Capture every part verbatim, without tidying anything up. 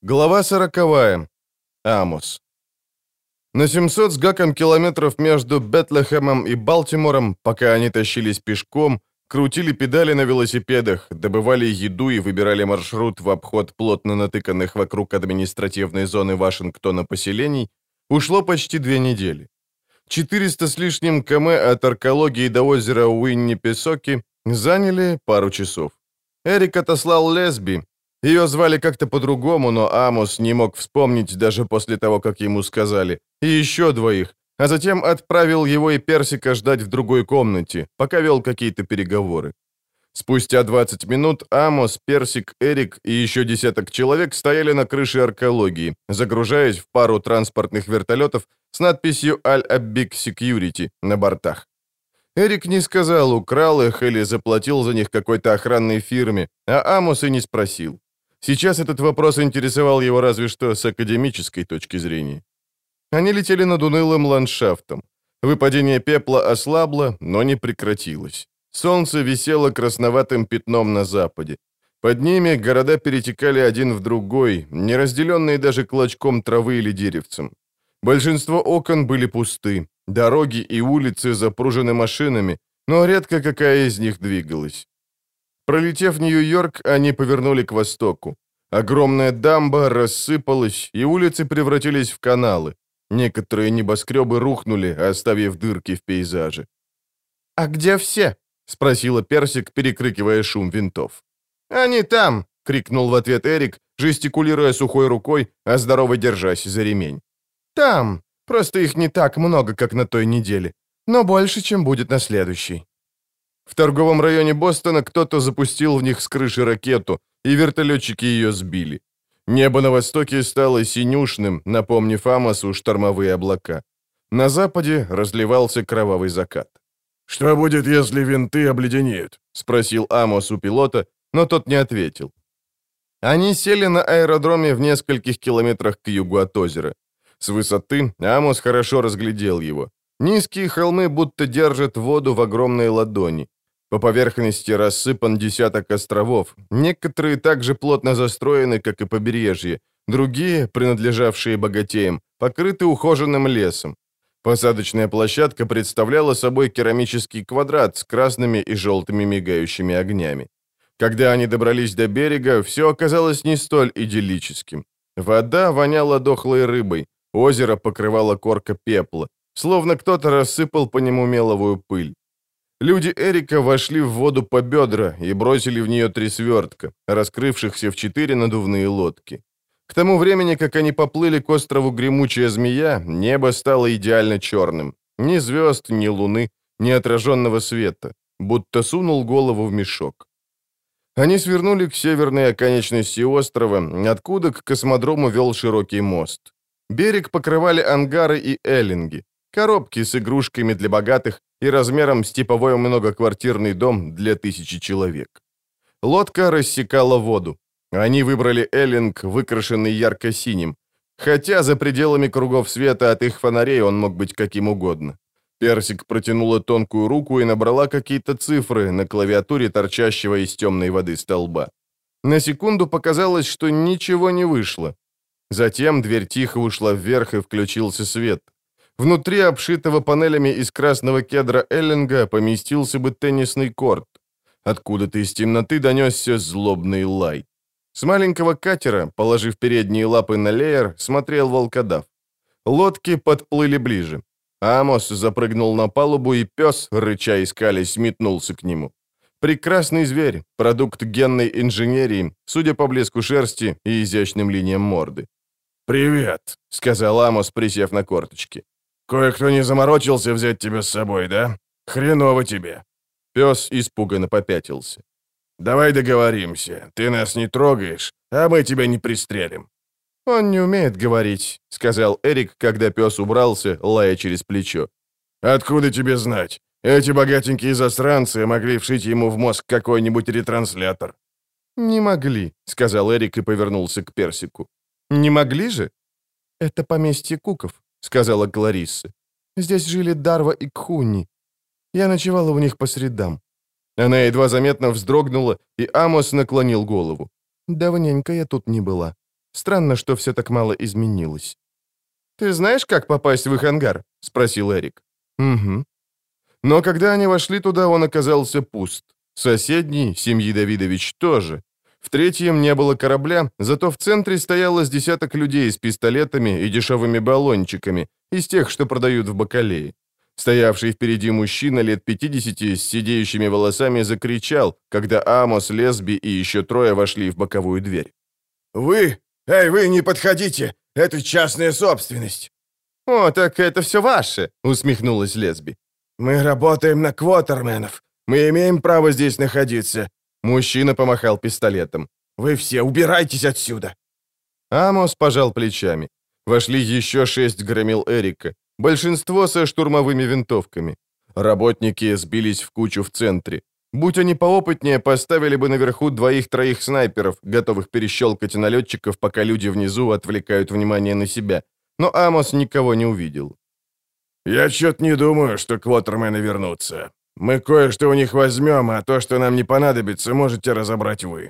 Глава сороковая. Амос. На семьсот с гаком километров между Бетлехемом и Балтимором, пока они тащились пешком, крутили педали на велосипедах, добывали еду и выбирали маршрут в обход плотно натыканных вокруг административной зоны Вашингтона поселений, ушло почти две недели. четыреста с лишним км от аркологии до озера Уинни-Песоки заняли пару часов. Эрик отослал Лесби. Ее звали как-то по-другому, но Амос не мог вспомнить даже после того, как ему сказали. И еще двоих. А затем отправил его и Персика ждать в другой комнате, пока вел какие-то переговоры. Спустя двадцать минут Амос, Персик, Эрик и еще десяток человек стояли на крыше аркологии, загружаясь в пару транспортных вертолетов с надписью «Аль-Аббик Секьюрити» на бортах. Эрик не сказал, украл их или заплатил за них какой-то охранной фирме, а Амос и не спросил. Сейчас этот вопрос интересовал его разве что с академической точки зрения. Они летели над унылым ландшафтом. Выпадение пепла ослабло, но не прекратилось. Солнце висело красноватым пятном на западе. Под ними города перетекали один в другой, не разделенные даже клочком травы или деревцем. Большинство окон были пусты, дороги и улицы запружены машинами, но редко какая из них двигалась. Пролетев Нью-Йорк, они повернули к востоку. Огромная дамба рассыпалась, и улицы превратились в каналы. Некоторые небоскребы рухнули, оставив дырки в пейзаже. «А где все?» — спросила Персик, перекрикивая шум винтов. «Они там!» — крикнул в ответ Эрик, жестикулируя сухой рукой, а здорово держась за ремень. «Там! Просто их не так много, как на той неделе, но больше, чем будет на следующей». В торговом районе Бостона кто-то запустил в них с крыши ракету, и вертолетчики ее сбили. Небо на востоке стало синюшным, напомнив Амосу штормовые облака. На западе разливался кровавый закат. «Что будет, если винты обледенеют?» — спросил Амос у пилота, но тот не ответил. Они сели на аэродроме в нескольких километрах к югу от озера. С высоты Амос хорошо разглядел его. Низкие холмы будто держат воду в огромной ладони. По поверхности рассыпан десяток островов. Некоторые так же плотно застроены, как и побережье. Другие, принадлежавшие богатеям, покрыты ухоженным лесом. Посадочная площадка представляла собой керамический квадрат с красными и желтыми мигающими огнями. Когда они добрались до берега, все оказалось не столь идиллическим. Вода воняла дохлой рыбой, озеро покрывало корка пепла, словно кто-то рассыпал по нему меловую пыль. Люди Эрика вошли в воду по бедра и бросили в нее три свертка, раскрывшихся в четыре надувные лодки. К тому времени, как они поплыли к острову Гремучая Змея, небо стало идеально черным. Ни звезд, ни луны, ни отраженного света, будто сунул голову в мешок. Они свернули к северной оконечности острова, откуда к космодрому вел широкий мост. Берег покрывали ангары и эллинги, коробки с игрушками для богатых и размером с типовой многоквартирный дом для тысячи человек. Лодка рассекала воду. Они выбрали эллинг, выкрашенный ярко-синим, хотя за пределами кругов света от их фонарей он мог быть каким угодно. Персик протянула тонкую руку и набрала какие-то цифры на клавиатуре торчащего из темной воды столба. На секунду показалось, что ничего не вышло. Затем дверь тихо ушла вверх и включился свет. Внутри обшитого панелями из красного кедра эллинга поместился бы теннисный корт. Откуда-то из темноты донесся злобный лай. С маленького катера, положив передние лапы на леер, смотрел волкодав. Лодки подплыли ближе. Амос запрыгнул на палубу, и пес, рыча и скалясь, метнулся к нему. Прекрасный зверь, продукт генной инженерии, судя по блеску шерсти и изящным линиям морды. «Привет», — сказал Амос, присев на корточки. «Кое-кто не заморочился взять тебя с собой, да? Хреново тебе». Пес испуганно попятился. «Давай договоримся. Ты нас не трогаешь, а мы тебя не пристрелим». «Он не умеет говорить», — сказал Эрик, когда пес убрался, лая через плечо. «Откуда тебе знать? Эти богатенькие засранцы могли вшить ему в мозг какой-нибудь ретранслятор». «Не могли», — сказал Эрик и повернулся к Персику. «Не могли же?» «Это поместье Куков», — сказала Кларисса. «Здесь жили Дарва и Кхунни. Я ночевала у них по средам». Она едва заметно вздрогнула, и Амос наклонил голову. «Давненько я тут не была. Странно, что все так мало изменилось. «Ты знаешь, как попасть в их ангар?» — спросил Эрик. «Угу». Но когда они вошли туда, он оказался пуст. Соседний, семьи Давидович, тоже. В третьем не было корабля, зато в центре стояло с десяток людей с пистолетами и дешевыми баллончиками, из тех, что продают в бакалее. Стоявший впереди мужчина лет пятидесяти с сидеющими волосами закричал, когда Амос, Лесби и еще трое вошли в боковую дверь. «Вы? Эй, вы не подходите! Это частная собственность!» «О, так это все ваше!» — усмехнулась Лесби. «Мы работаем на квотерменов. Мы имеем право здесь находиться». Мужчина помахал пистолетом. «Вы все убирайтесь отсюда!» Амос пожал плечами. Вошли еще шесть громил Эрика. Большинство со штурмовыми винтовками. Работники сбились в кучу в центре. Будь они поопытнее, поставили бы наверху двоих-троих снайперов, готовых перещелкать налетчиков, пока люди внизу отвлекают внимание на себя. Но Амос никого не увидел. «Я чё-то не думаю, что квотермены вернутся. Мы кое-что у них возьмем, а то, что нам не понадобится, можете разобрать вы».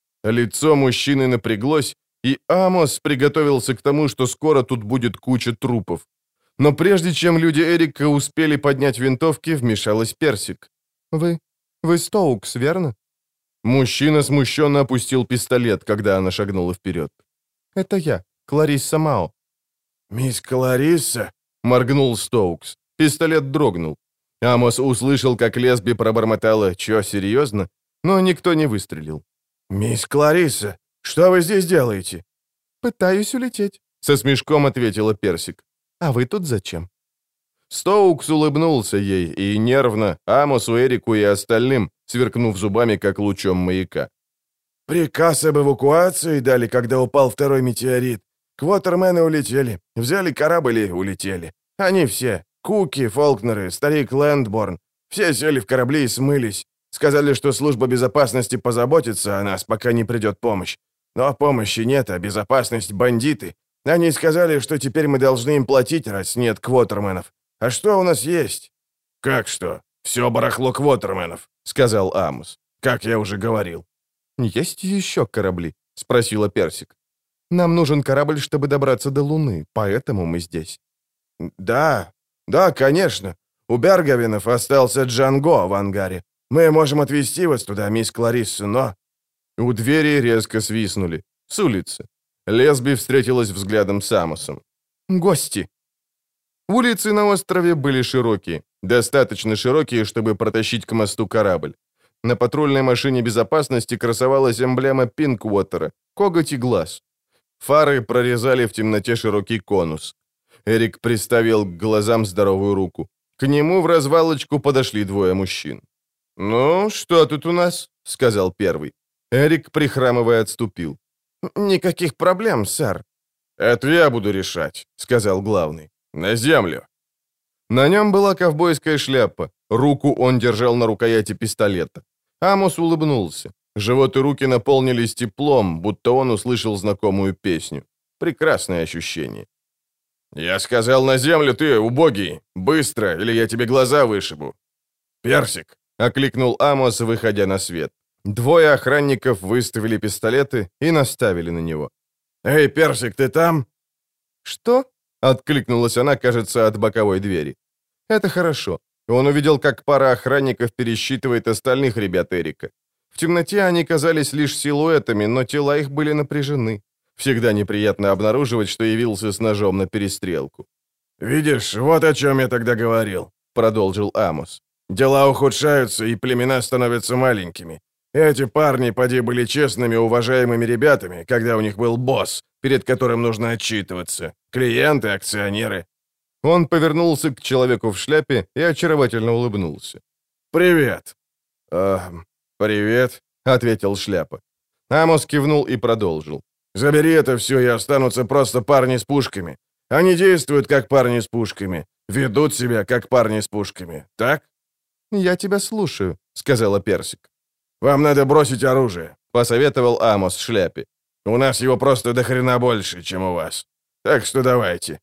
Лицо мужчины напряглось, и Амос приготовился к тому, что скоро тут будет куча трупов. Но прежде чем люди Эрика успели поднять винтовки, вмешалась Персик. «Вы... вы Стоукс, верно?» Мужчина смущенно опустил пистолет, когда она шагнула вперед. «Это я, Кларисса Мао». «Мисс Кларисса?» — моргнул Стоукс. Пистолет дрогнул. Амос услышал, как Лесби пробормотала «Чё, серьезно?», но никто не выстрелил. «Мисс Кларисса, что вы здесь делаете?» «Пытаюсь улететь», — со смешком ответила Персик. «А вы тут зачем?» Стоукс улыбнулся ей, и нервно Амосу, Эрику и остальным, сверкнув зубами, как лучом маяка. «Приказ об эвакуации дали, когда упал второй метеорит. Квотермены улетели, взяли корабль и улетели. Они все, Куки, Фолкнеры, старик Лэндборн, все сели в корабли и смылись. Сказали, что служба безопасности позаботится о нас, пока не придет помощь. Но помощи нет, а безопасность — бандиты. Они сказали, что теперь мы должны им платить, раз нет квотерменов. А что у нас есть?» «Как что? Все барахло квотерменов», — сказал Амос. «Как я уже говорил». «Есть еще корабли?» — спросила Персик. «Нам нужен корабль, чтобы добраться до Луны, поэтому мы здесь». «Да, да, конечно. У Берговинов остался Джанго в ангаре. Мы можем отвезти вас туда, мисс Кларисса, но...» У двери резко свистнули. С улицы. Лесби встретилась взглядом с Амосом. «Гости!» Улицы на острове были широкие, достаточно широкие, чтобы протащить к мосту корабль. На патрульной машине безопасности красовалась эмблема Пинквотера — коготь и глаз. Фары прорезали в темноте широкий конус. Эрик приставил к глазам здоровую руку. К нему в развалочку подошли двое мужчин. «Ну, что тут у нас?» — сказал первый. Эрик, прихрамывая, отступил. «Никаких проблем, сэр». «Это я буду решать», — сказал главный. «На землю». На нем была ковбойская шляпа. Руку он держал на рукояти пистолета. Амос улыбнулся. Живот и руки наполнились теплом, будто он услышал знакомую песню. Прекрасное ощущение. «Я сказал на землю, ты, убогий! Быстро, или я тебе глаза вышибу!» «Персик!» — окликнул Амос, выходя на свет. Двое охранников выставили пистолеты и наставили на него. «Эй, Персик, ты там?» «Что?» — откликнулась она, кажется, от боковой двери. «Это хорошо». Он увидел, как пара охранников пересчитывает остальных ребят Эрика. В темноте они казались лишь силуэтами, но тела их были напряжены. Всегда неприятно обнаруживать, что явился с ножом на перестрелку. «Видишь, вот о чем я тогда говорил», — продолжил Амос. «Дела ухудшаются, и племена становятся маленькими. Эти парни, поди, были честными, уважаемыми ребятами, когда у них был босс, перед которым нужно отчитываться. Клиенты, акционеры». Он повернулся к человеку в шляпе и очаровательно улыбнулся. «Привет». «Э, привет», — ответил шляпа. Амос кивнул и продолжил. «Забери это все, и останутся просто парни с пушками. Они действуют, как парни с пушками, ведут себя, как парни с пушками, так?» «Я тебя слушаю», — сказала Персик. «Вам надо бросить оружие», — посоветовал Амос шляпе. «У нас его просто до хрена больше, чем у вас. Так что давайте».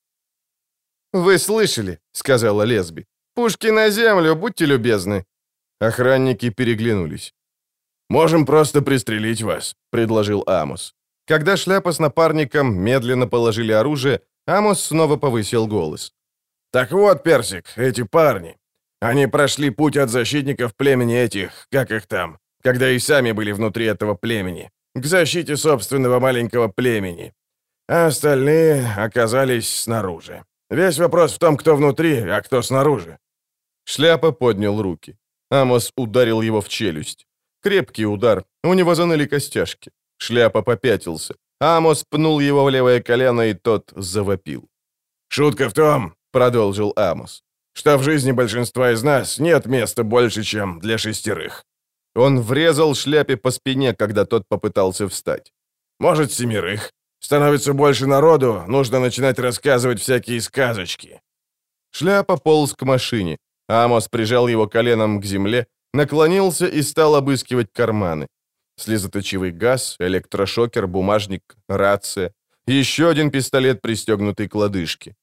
«Вы слышали», — сказала Лесби. «Пушки на землю, будьте любезны». Охранники переглянулись. «Можем просто пристрелить вас», — предложил Амос. Когда шляпа с напарником медленно положили оружие, Амос снова повысил голос. «Так вот, Персик, эти парни. Они прошли путь от защитников племени этих, как их там, когда и сами были внутри этого племени, к защите собственного маленького племени. А остальные оказались снаружи. Весь вопрос в том, кто внутри, а кто снаружи». Шляпа поднял руки. Амос ударил его в челюсть. Крепкий удар, у него заныли костяшки. Шляпа попятился. Амос пнул его в левое колено, и тот завопил. «Шутка в том, — продолжил Амос, — что в жизни большинства из нас нет места больше, чем для шестерых». Он врезал Шляпе по спине, когда тот попытался встать. «Может, семерых. Становится больше народу, нужно начинать рассказывать всякие сказочки». Шляпа полз к машине. Амос прижал его коленом к земле, наклонился и стал обыскивать карманы. Слезоточивый газ, электрошокер, бумажник, рация. Еще один пистолет, пристегнутый к лодыжке.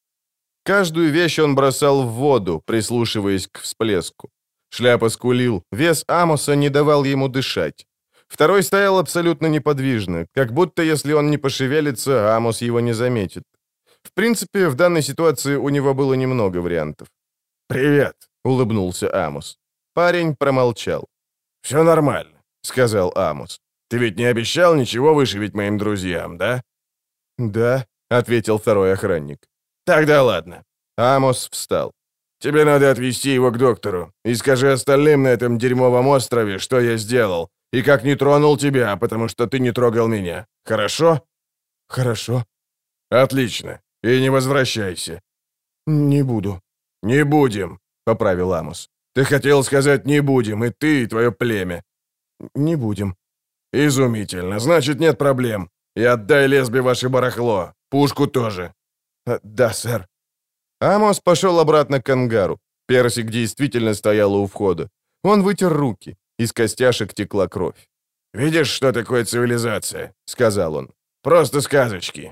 Каждую вещь он бросал в воду, прислушиваясь к всплеску. Шляпа скулил, вес Амоса не давал ему дышать. Второй стоял абсолютно неподвижно, как будто если он не пошевелится, Амос его не заметит. В принципе, в данной ситуации у него было немного вариантов. «Привет», — улыбнулся Амос. Парень промолчал. «Все нормально», — сказал Амос. «Ты ведь не обещал ничего вышибить моим друзьям, да?» «Да», — ответил второй охранник. «Тогда ладно». Амос встал. «Тебе надо отвезти его к доктору. И скажи остальным на этом дерьмовом острове, что я сделал, и как не тронул тебя, потому что ты не трогал меня. Хорошо?» «Хорошо». «Отлично. И не возвращайся». «Не буду». «Не будем», — поправил Амос. «Ты хотел сказать «не будем», и ты, и твое племя». «Не будем». «Изумительно. Значит, нет проблем. И отдай лесбе ваше барахло. Пушку тоже». «Да, сэр». Амос пошел обратно к ангару. Персик действительно стоял у входа. Он вытер руки. Из костяшек текла кровь. «Видишь, что такое цивилизация?» — сказал он. «Просто сказочки».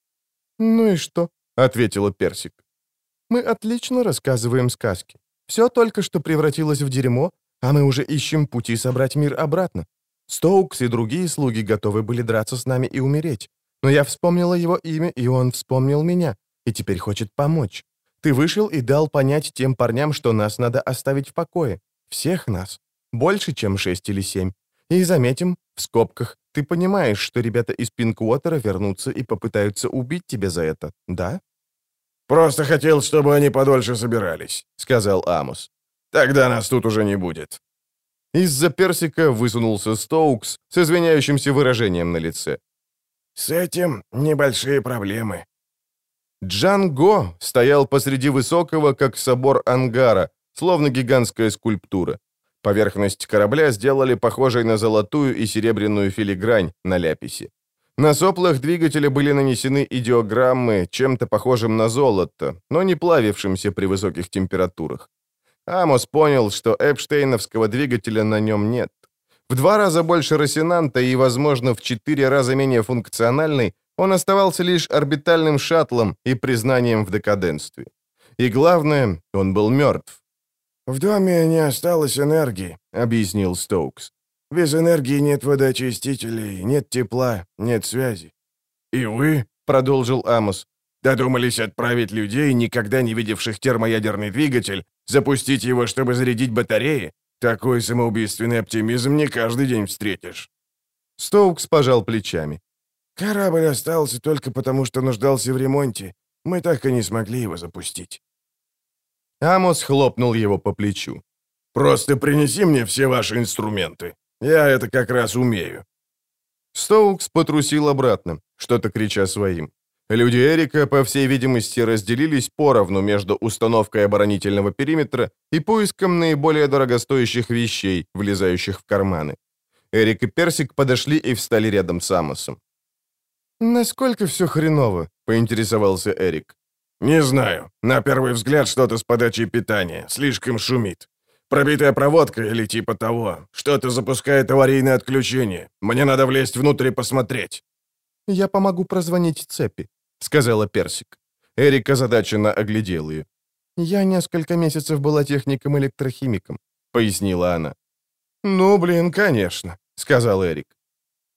«Ну и что?» — ответила Персик. «Мы отлично рассказываем сказки. Все только что превратилось в дерьмо, а мы уже ищем пути собрать мир обратно. Стоукс и другие слуги готовы были драться с нами и умереть. Но я вспомнила его имя, и он вспомнил меня, и теперь хочет помочь. Ты вышел и дал понять тем парням, что нас надо оставить в покое. Всех нас. Больше, чем шесть или семь. И заметим, в скобках, ты понимаешь, что ребята из Пинквотера вернутся и попытаются убить тебя за это, да?» «Просто хотел, чтобы они подольше собирались», — сказал Амос. «Тогда нас тут уже не будет». Из-за Персика высунулся Стоукс с извиняющимся выражением на лице. «С этим небольшие проблемы». Джанго стоял посреди высокого, как собор ангара, словно гигантская скульптура. Поверхность корабля сделали похожей на золотую и серебряную филигрань на ляписе. На соплах двигателя были нанесены идеограммы, чем-то похожим на золото, но не плавившимся при высоких температурах. Амос понял, что эпштейновского двигателя на нем нет. В два раза больше Росинанта и, возможно, в четыре раза менее функциональный, он оставался лишь орбитальным шаттлом и признанием в декаденстве. И главное, он был мертв. «В доме не осталось энергии», — объяснил Стоукс. «Без энергии нет водоочистителей, нет тепла, нет связи». «И вы», — продолжил Амос, — «додумались отправить людей, никогда не видевших термоядерный двигатель, запустить его, чтобы зарядить батареи? Такой самоубийственный оптимизм не каждый день встретишь». Стоукс пожал плечами. «Корабль остался только потому, что нуждался в ремонте. Мы так и не смогли его запустить». Амос хлопнул его по плечу. «Просто принеси мне все ваши инструменты. Я это как раз умею». Стоукс потрусил обратно, что-то крича своим. Люди Эрика, по всей видимости, разделились поровну между установкой оборонительного периметра и поиском наиболее дорогостоящих вещей, влезающих в карманы. Эрик и Персик подошли и встали рядом с Амосом. «Насколько все хреново?» — поинтересовался Эрик. «Не знаю. На первый взгляд что-то с подачей питания. Слишком шумит. Пробитая проводка или типа того. Что-то запускает аварийное отключение. Мне надо влезть внутрь и посмотреть». «Я помогу прозвонить цепи», — сказала Персик. Эрик озадаченно оглядел ее. «Я несколько месяцев была техником-электрохимиком», — пояснила она. «Ну, блин, конечно», — сказал Эрик.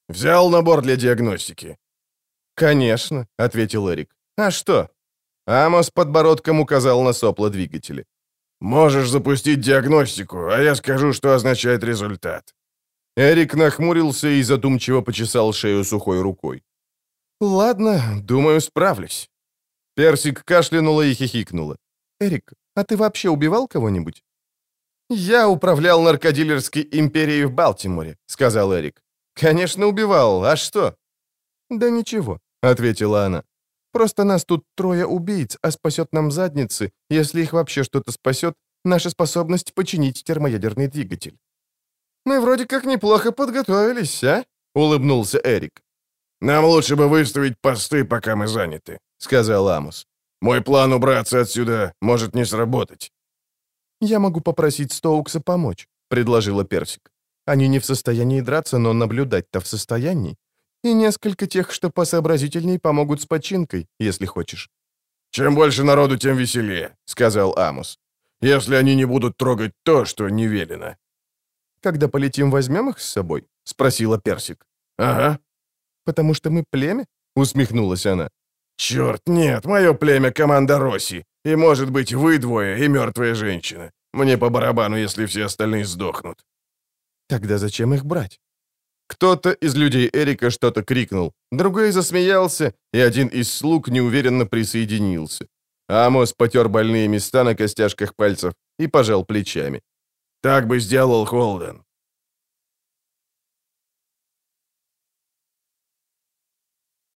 Взял набор для диагностики?» «Конечно», — ответил Эрик. «А что?» Амос подбородком указал на сопла двигателя. «Можешь запустить диагностику, а я скажу, что означает результат». Эрик нахмурился и задумчиво почесал шею сухой рукой. «Ладно, думаю, справлюсь». Персик кашлянула и хихикнула. «Эрик, а ты вообще убивал кого-нибудь?» «Я управлял наркодилерской империей в Балтиморе», — сказал Эрик. «Конечно, убивал. А что?» «Да ничего», — ответила она. «Просто нас тут трое убийц, а спасет нам задницы, если их вообще что-то спасет, наша способность починить термоядерный двигатель». «Мы вроде как неплохо подготовились, а?» — улыбнулся Эрик. «Нам лучше бы выставить посты, пока мы заняты», — сказал Амос. «Мой план убраться отсюда может не сработать». «Я могу попросить Стоукса помочь», — предложила Персик. «Они не в состоянии драться, но наблюдать-то в состоянии. И несколько тех, что посообразительней, помогут с починкой, если хочешь». «Чем больше народу, тем веселее», — сказал Амос. «Если они не будут трогать то, что не велено». «Когда полетим, возьмем их с собой?» — спросила Персик. «Ага». «Потому что мы племя?» — усмехнулась она. «Черт, нет, мое племя — команда Росси. И, может быть, вы двое и мертвая женщина. Мне по барабану, если все остальные сдохнут». «Тогда зачем их брать?» Кто-то из людей Эрика что-то крикнул, другой засмеялся, и один из слуг неуверенно присоединился. Амос потер больные места на костяшках пальцев и пожал плечами. «Так бы сделал Холден».